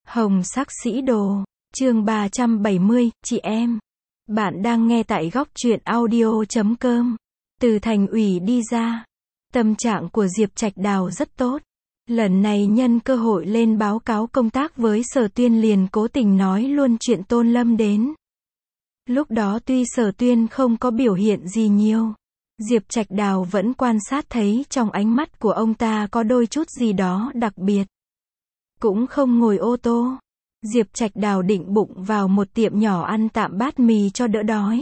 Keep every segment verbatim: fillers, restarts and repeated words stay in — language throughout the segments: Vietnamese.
Hồng sắc sĩ đồ, chương ba trăm bảy mươi, chị em. Bạn đang nghe tại góc truyện audio chấm com. Từ thành ủy đi ra, tâm trạng của Diệp Trạch Đào rất tốt. Lần này nhân cơ hội lên báo cáo công tác với Sở Tuyên liền cố tình nói luôn chuyện Tôn Lâm đến. Lúc đó tuy Sở Tuyên không có biểu hiện gì nhiều, Diệp Trạch Đào vẫn quan sát thấy trong ánh mắt của ông ta có đôi chút gì đó đặc biệt. Cũng không ngồi ô tô. Diệp Trạch Đào định bụng vào một tiệm nhỏ ăn tạm bát mì cho đỡ đói.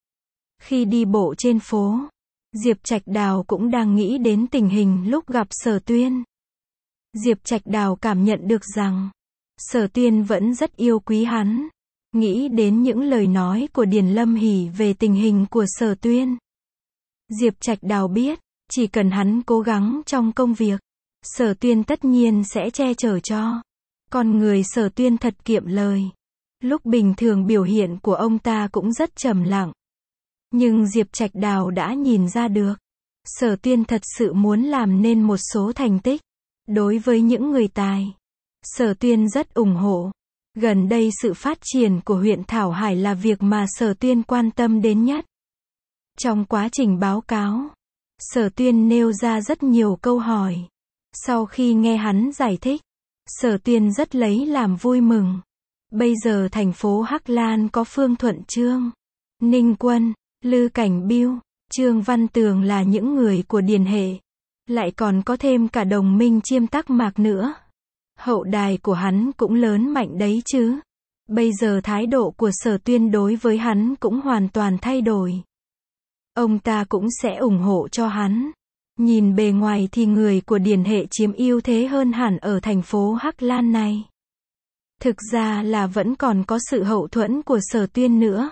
Khi đi bộ trên phố, Diệp Trạch Đào cũng đang nghĩ đến tình hình lúc gặp Sở Tuyên. Diệp Trạch Đào cảm nhận được rằng Sở Tuyên vẫn rất yêu quý hắn. Nghĩ đến những lời nói của Điền Lâm Hỷ về tình hình của Sở Tuyên, Diệp Trạch Đào biết, chỉ cần hắn cố gắng trong công việc, Sở Tuyên tất nhiên sẽ che chở cho. Con người Sở Tuyên thật kiệm lời. Lúc bình thường biểu hiện của ông ta cũng rất trầm lặng. Nhưng Diệp Trạch Đào đã nhìn ra được, Sở Tuyên thật sự muốn làm nên một số thành tích. Đối với những người tài, Sở Tuyên rất ủng hộ. Gần đây sự phát triển của huyện Thảo Hải là việc mà Sở Tuyên quan tâm đến nhất. Trong quá trình báo cáo, Sở Tuyên nêu ra rất nhiều câu hỏi. Sau khi nghe hắn giải thích, Sở Tuyên rất lấy làm vui mừng. Bây giờ thành phố Hắc Lan có Phương Thuận Trương, Ninh Quân, Lư Cảnh Biêu, Trương Văn Tường là những người của Điền hệ. Lại còn có thêm cả đồng minh Chiêm Tắc Mạc nữa. Hậu đài của hắn cũng lớn mạnh đấy chứ. Bây giờ thái độ của Sở Tuyên đối với hắn cũng hoàn toàn thay đổi. Ông ta cũng sẽ ủng hộ cho hắn. Nhìn bề ngoài thì người của Điền hệ chiếm ưu thế hơn hẳn ở thành phố Hắc Lan này. Thực ra là vẫn còn có sự hậu thuẫn của Sở Tuyên nữa.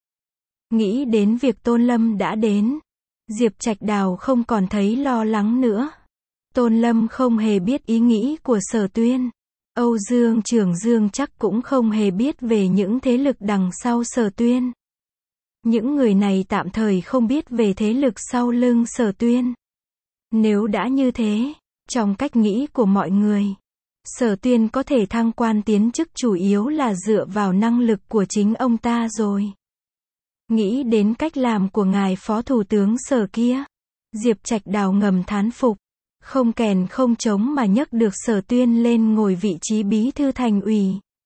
Nghĩ đến việc Tôn Lâm đã đến, Diệp Trạch Đào không còn thấy lo lắng nữa. Tôn Lâm không hề biết ý nghĩ của Sở Tuyên. Âu Dương Trường Dương chắc cũng không hề biết về những thế lực đằng sau Sở Tuyên. Những người này tạm thời không biết về thế lực sau lưng Sở Tuyên. Nếu đã như thế, trong cách nghĩ của mọi người, Sở Tuyên có thể thăng quan tiến chức chủ yếu là dựa vào năng lực của chính ông ta rồi. Nghĩ đến cách làm của ngài Phó Thủ tướng Sở kia, Diệp Trạch Đào ngầm thán phục. Không kèn không trống mà nhấc được Sở Tuyên lên ngồi vị trí bí thư thành ủy.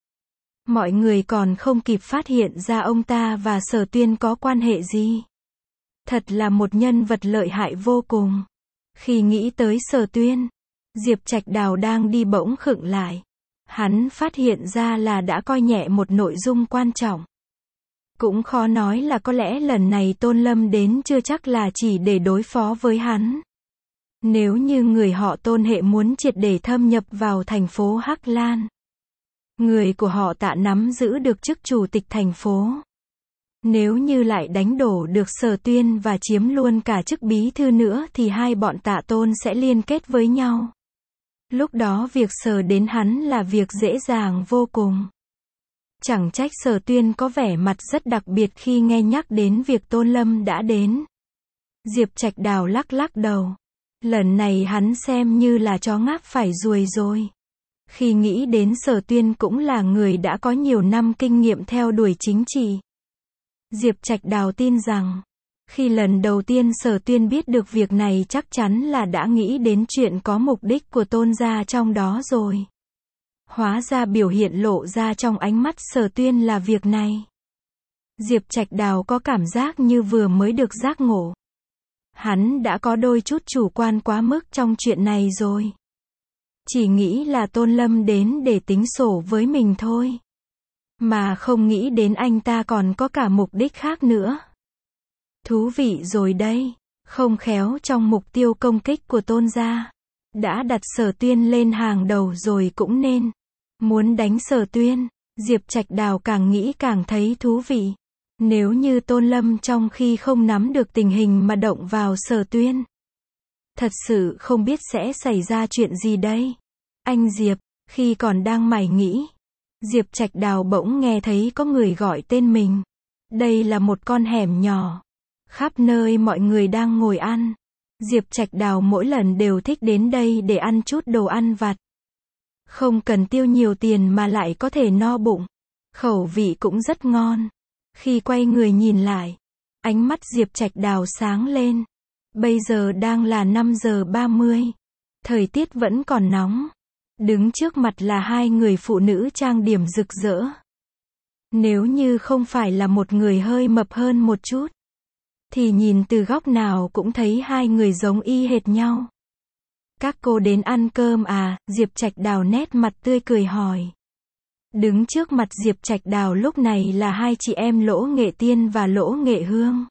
Mọi người còn không kịp phát hiện ra ông ta và Sở Tuyên có quan hệ gì. Thật là một nhân vật lợi hại vô cùng. Khi nghĩ tới Sở Tuyên, Diệp Trạch Đào đang đi bỗng khựng lại. Hắn phát hiện ra là đã coi nhẹ một nội dung quan trọng. Cũng khó nói là có lẽ lần này Tôn Lâm đến chưa chắc là chỉ để đối phó với hắn. Nếu như người họ Tôn hệ muốn triệt để thâm nhập vào thành phố Hắc Lan, người của họ Tạ nắm giữ được chức chủ tịch thành phố. Nếu như lại đánh đổ được Sở Tuyên và chiếm luôn cả chức bí thư nữa thì hai bọn Tạ Tôn sẽ liên kết với nhau. Lúc đó việc sờ đến hắn là việc dễ dàng vô cùng. Chẳng trách Sở Tuyên có vẻ mặt rất đặc biệt khi nghe nhắc đến việc Tôn Lâm đã đến. Diệp Trạch Đào lắc lắc đầu. Lần này hắn xem như là chó ngáp phải ruồi rồi. Khi nghĩ đến Sở Tuyên cũng là người đã có nhiều năm kinh nghiệm theo đuổi chính trị. Diệp Trạch Đào tin rằng, khi lần đầu tiên Sở Tuyên biết được việc này chắc chắn là đã nghĩ đến chuyện có mục đích của Tôn gia trong đó rồi. Hóa ra biểu hiện lộ ra trong ánh mắt Sở Tuyên là việc này. Diệp Trạch Đào có cảm giác như vừa mới được giác ngộ. Hắn đã có đôi chút chủ quan quá mức trong chuyện này rồi. Chỉ nghĩ là Tôn Lâm đến để tính sổ với mình thôi. Mà không nghĩ đến anh ta còn có cả mục đích khác nữa. Thú vị rồi đây. Không khéo trong mục tiêu công kích của Tôn gia, đã đặt Sở Tuyên lên hàng đầu rồi cũng nên. Muốn đánh Sở Tuyên, Diệp Trạch Đào càng nghĩ càng thấy thú vị. Nếu như Tôn Lâm trong khi không nắm được tình hình mà động vào Sở Tuyên, thật sự không biết sẽ xảy ra chuyện gì đây. Anh Diệp, khi còn đang mải nghĩ, Diệp Trạch Đào bỗng nghe thấy có người gọi tên mình. Đây là một con hẻm nhỏ. Khắp nơi mọi người đang ngồi ăn. Diệp Trạch Đào mỗi lần đều thích đến đây để ăn chút đồ ăn vặt. Không cần tiêu nhiều tiền mà lại có thể no bụng. Khẩu vị cũng rất ngon. Khi quay người nhìn lại, ánh mắt Diệp Trạch Đào sáng lên. Bây giờ đang là năm giờ ba mươi. Thời tiết vẫn còn nóng. Đứng trước mặt là hai người phụ nữ trang điểm rực rỡ. Nếu như không phải là một người hơi mập hơn một chút, thì nhìn từ góc nào cũng thấy hai người giống y hệt nhau. Các cô đến ăn cơm à? Diệp Trạch Đào nét mặt tươi cười hỏi. Đứng trước mặt Diệp Trạch Đào lúc này là hai chị em Lỗ Nghệ Tiên và Lỗ Nghệ Hương.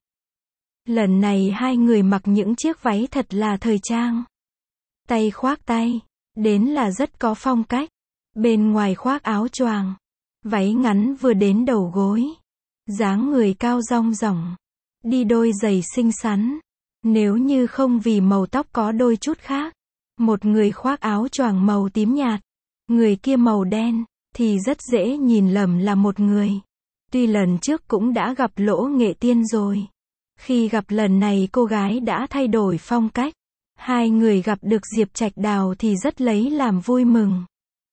Lần này hai người mặc những chiếc váy thật là thời trang. Tay khoác tay, đến là rất có phong cách. Bên ngoài khoác áo choàng, váy ngắn vừa đến đầu gối. Dáng người cao rong ròng, đi đôi giày xinh xắn. Nếu như không vì màu tóc có đôi chút khác, một người khoác áo choàng màu tím nhạt, người kia màu đen, thì rất dễ nhìn lầm là một người. Tuy lần trước cũng đã gặp Lỗ Nghệ Tiên rồi. Khi gặp lần này cô gái đã thay đổi phong cách. Hai người gặp được Diệp Trạch Đào thì rất lấy làm vui mừng.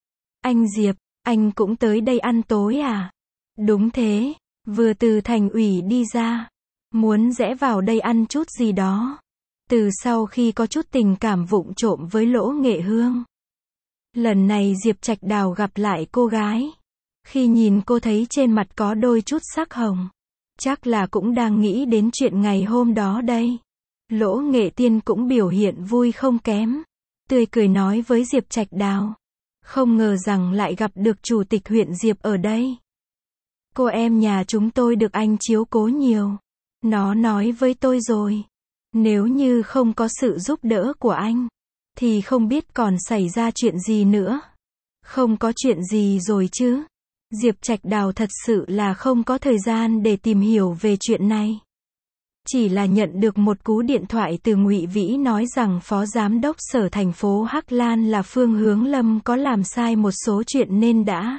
Anh Diệp, anh cũng tới đây ăn tối à? Đúng thế, vừa từ thành ủy đi ra. Muốn rẽ vào đây ăn chút gì đó. Từ sau khi có chút tình cảm vụng trộm với Lỗ Nghệ Hương. Lần này Diệp Trạch Đào gặp lại cô gái. Khi nhìn cô thấy trên mặt có đôi chút sắc hồng. Chắc là cũng đang nghĩ đến chuyện ngày hôm đó đây. Lỗ Nghệ Tiên cũng biểu hiện vui không kém. Tươi cười nói với Diệp Trạch Đào. Không ngờ rằng lại gặp được chủ tịch huyện Diệp ở đây. Cô em nhà chúng tôi được anh chiếu cố nhiều. Nó nói với tôi rồi. Nếu như không có sự giúp đỡ của anh, thì không biết còn xảy ra chuyện gì nữa. Không có chuyện gì rồi chứ. Diệp Trạch Đào thật sự là không có thời gian để tìm hiểu về chuyện này. Chỉ là nhận được một cú điện thoại từ Ngụy Vĩ nói rằng Phó Giám đốc Sở thành phố Hắc Lan là Phương Hướng Lâm có làm sai một số chuyện nên đã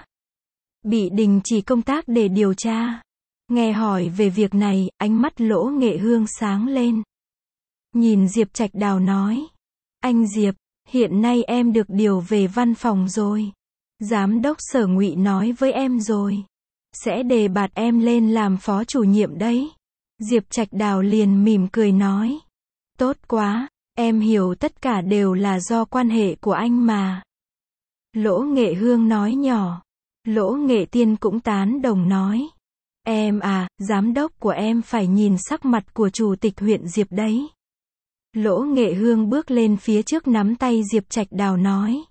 bị đình chỉ công tác để điều tra. Nghe hỏi về việc này, ánh mắt Lỗ Nghệ Hương sáng lên. Nhìn Diệp Trạch Đào nói. Anh Diệp, hiện nay em được điều về văn phòng rồi. Giám đốc Sở Ngụy nói với em rồi. Sẽ đề bạt em lên làm phó chủ nhiệm đấy. Diệp Trạch Đào liền mỉm cười nói. Tốt quá, em hiểu tất cả đều là do quan hệ của anh mà. Lỗ Nghệ Hương nói nhỏ. Lỗ Nghệ Tiên cũng tán đồng nói. Em à, giám đốc của em phải nhìn sắc mặt của chủ tịch huyện Diệp đấy. Lỗ Nghệ Hương bước lên phía trước nắm tay Diệp Trạch Đào nói.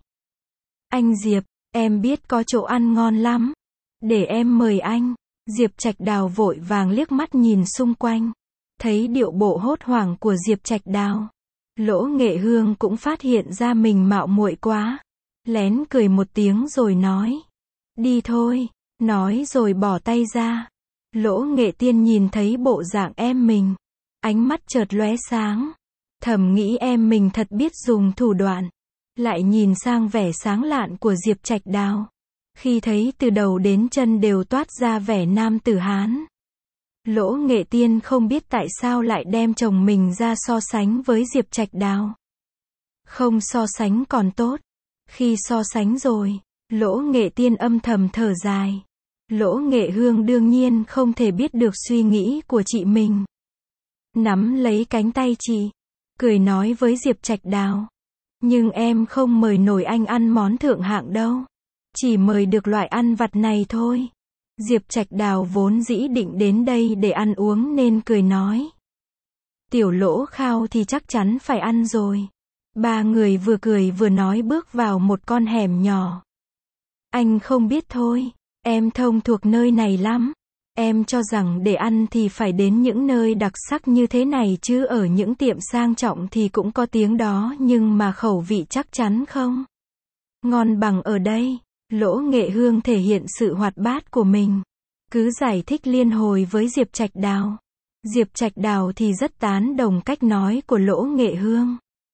Anh Diệp, em biết có chỗ ăn ngon lắm. Để em mời anh. Diệp Trạch Đào vội vàng liếc mắt nhìn xung quanh. Thấy điệu bộ hốt hoảng của Diệp Trạch Đào. Lỗ Nghệ Hương cũng phát hiện ra mình mạo muội quá. Lén cười một tiếng rồi nói. Đi thôi. Nói rồi bỏ tay ra. Lỗ Nghệ Tiên nhìn thấy bộ dạng em mình. Ánh mắt chợt lóe sáng. Thầm nghĩ em mình thật biết dùng thủ đoạn. Lại nhìn sang vẻ sáng lạn của Diệp Trạch Đào. Khi thấy từ đầu đến chân đều toát ra vẻ nam tử Hán. Lỗ Nghệ Tiên không biết tại sao lại đem chồng mình ra so sánh với Diệp Trạch Đào. Không so sánh còn tốt. Khi so sánh rồi, Lỗ Nghệ Tiên âm thầm thở dài. Lỗ Nghệ Hương đương nhiên không thể biết được suy nghĩ của chị mình. Nắm lấy cánh tay chị, cười nói với Diệp Trạch Đào. Nhưng em không mời nổi anh ăn món thượng hạng đâu. Chỉ mời được loại ăn vặt này thôi. Diệp Trạch Đào vốn dĩ định đến đây để ăn uống nên cười nói. Tiểu Lỗ khao thì chắc chắn phải ăn rồi. Ba người vừa cười vừa nói bước vào một con hẻm nhỏ. Anh không biết thôi. Em thông thuộc nơi này lắm. Em cho rằng để ăn thì phải đến những nơi đặc sắc như thế này chứ ở những tiệm sang trọng thì cũng có tiếng đó nhưng mà khẩu vị chắc chắn không ngon bằng ở đây. Lỗ Nghệ Hương thể hiện sự hoạt bát của mình. Cứ giải thích liên hồi với Diệp Trạch Đào. Diệp Trạch Đào thì rất tán đồng cách nói của Lỗ Nghệ Hương.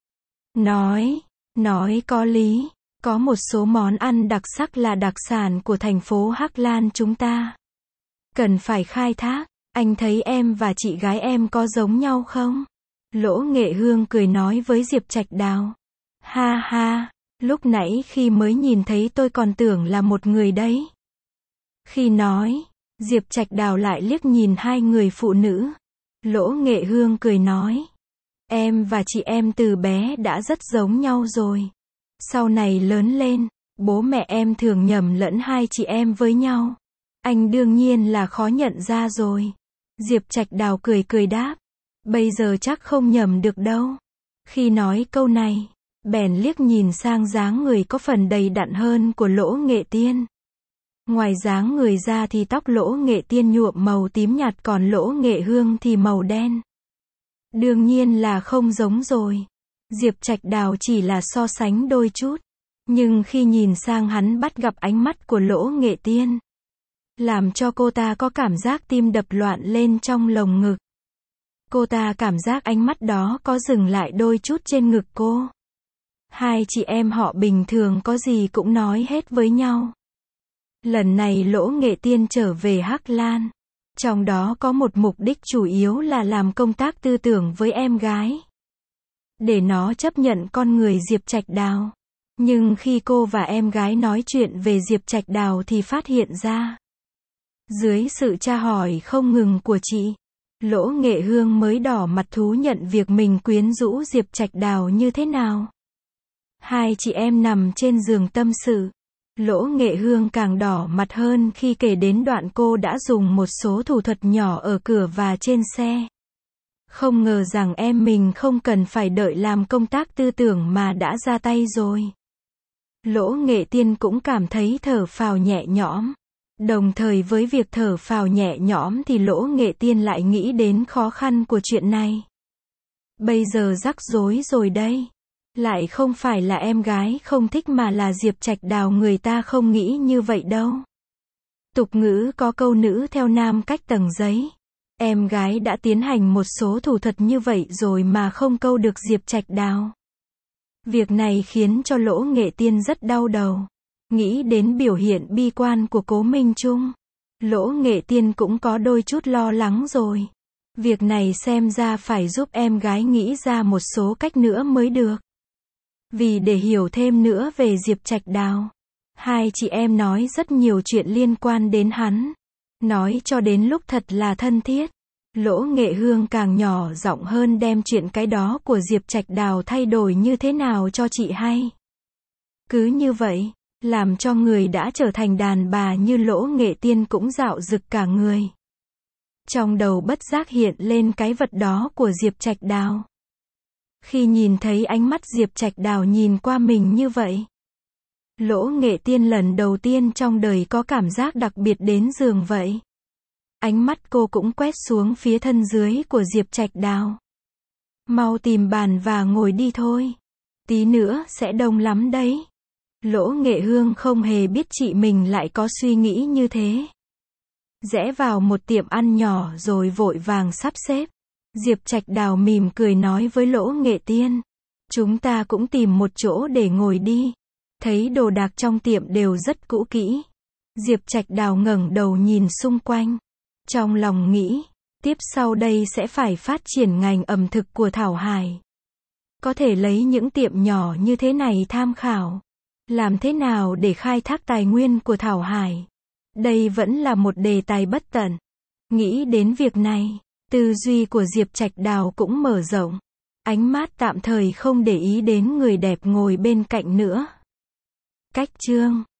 Nói, nói có lý. Có một số món ăn đặc sắc là đặc sản của thành phố Hắc Lan chúng ta. Cần phải khai thác. Anh thấy em và chị gái em có giống nhau không? Lỗ Nghệ Hương cười nói với Diệp Trạch Đào. Ha ha, Lúc nãy khi mới nhìn thấy tôi còn tưởng là một người đấy. Khi nói, Diệp Trạch Đào lại liếc nhìn hai người phụ nữ. Lỗ Nghệ Hương cười nói. Em và chị em từ bé đã rất giống nhau rồi. Sau này lớn lên, bố mẹ em thường nhầm lẫn hai chị em với nhau. Anh đương nhiên là khó nhận ra rồi. Diệp Trạch Đào cười cười đáp. Bây giờ chắc không nhầm được đâu. Khi nói câu này, bèn liếc nhìn sang dáng người có phần đầy đặn hơn của Lỗ Nghệ Tiên. Ngoài dáng người ra thì tóc Lỗ Nghệ Tiên nhuộm màu tím nhạt, còn Lỗ Nghệ Hương thì màu đen. Đương nhiên là không giống rồi. Diệp Trạch Đào chỉ là so sánh đôi chút. Nhưng khi nhìn sang hắn bắt gặp ánh mắt của Lỗ Nghệ Tiên, làm cho cô ta có cảm giác tim đập loạn lên trong lồng ngực. Cô ta cảm giác ánh mắt đó có dừng lại đôi chút trên ngực cô. Hai chị em họ bình thường có gì cũng nói hết với nhau. Lần này Lỗ Nghệ Tiên trở về Hắc Lan. Trong đó có một mục đích chủ yếu là làm công tác tư tưởng với em gái. Để nó chấp nhận con người Diệp Trạch Đào. Nhưng khi cô và em gái nói chuyện về Diệp Trạch Đào thì phát hiện ra. Dưới sự tra hỏi không ngừng của chị, Lỗ Nghệ Hương mới đỏ mặt thú nhận việc mình quyến rũ Diệp Trạch Đào như thế nào. Hai chị em nằm trên giường tâm sự. Lỗ Nghệ Hương càng đỏ mặt hơn khi kể đến đoạn cô đã dùng một số thủ thuật nhỏ ở cửa và trên xe. Không ngờ rằng em mình không cần phải đợi làm công tác tư tưởng mà đã ra tay rồi. Lỗ Nghệ Tiên cũng cảm thấy thở phào nhẹ nhõm. Đồng thời với việc thở phào nhẹ nhõm thì Lỗ Nghệ Tiên lại nghĩ đến khó khăn của chuyện này. Bây giờ rắc rối rồi đây. Lại không phải là em gái không thích mà là Diệp Trạch Đào, người ta không nghĩ như vậy đâu. Tục ngữ có câu nữ theo nam cách tầng giấy. Em gái đã tiến hành một số thủ thuật như vậy rồi mà không câu được Diệp Trạch Đào. Việc này khiến cho Lỗ Nghệ Tiên rất đau đầu. Nghĩ đến biểu hiện bi quan của Cố Minh Trung, Lỗ Nghệ Tiên cũng có đôi chút lo lắng rồi. Việc này xem ra phải giúp em gái nghĩ ra một số cách nữa mới được. Vì để hiểu thêm nữa về Diệp Trạch Đào, hai chị em nói rất nhiều chuyện liên quan đến hắn. Nói cho đến lúc thật là thân thiết. Lỗ Nghệ Hương càng nhỏ giọng hơn đem chuyện cái đó của Diệp Trạch Đào thay đổi như thế nào cho chị hay. Cứ như vậy, làm cho người đã trở thành đàn bà như Lỗ Nghệ Tiên cũng dạo dực cả người. Trong đầu bất giác hiện lên cái vật đó của Diệp Trạch Đào. Khi nhìn thấy ánh mắt Diệp Trạch Đào nhìn qua mình như vậy, Lỗ Nghệ Tiên lần đầu tiên trong đời có cảm giác đặc biệt đến giường vậy. Ánh mắt cô cũng quét xuống phía thân dưới của Diệp Trạch Đào. Mau tìm bàn và ngồi đi thôi. Tí nữa sẽ đông lắm đấy. Lỗ Nghệ Hương không hề biết chị mình lại có suy nghĩ như thế. Rẽ vào một tiệm ăn nhỏ rồi vội vàng sắp xếp. Diệp Trạch Đào mỉm cười nói với Lỗ Nghệ Tiên. Chúng ta cũng tìm một chỗ để ngồi đi. Thấy đồ đạc trong tiệm đều rất cũ kỹ. Diệp Trạch Đào ngẩng đầu nhìn xung quanh. Trong lòng nghĩ, tiếp sau đây sẽ phải phát triển ngành ẩm thực của Thảo Hải. Có thể lấy những tiệm nhỏ như thế này tham khảo. Làm thế nào để khai thác tài nguyên của Thảo Hải? Đây vẫn là một đề tài bất tận. Nghĩ đến việc này, tư duy của Diệp Trạch Đào cũng mở rộng. Ánh mắt tạm thời không để ý đến người đẹp ngồi bên cạnh nữa. Cách chương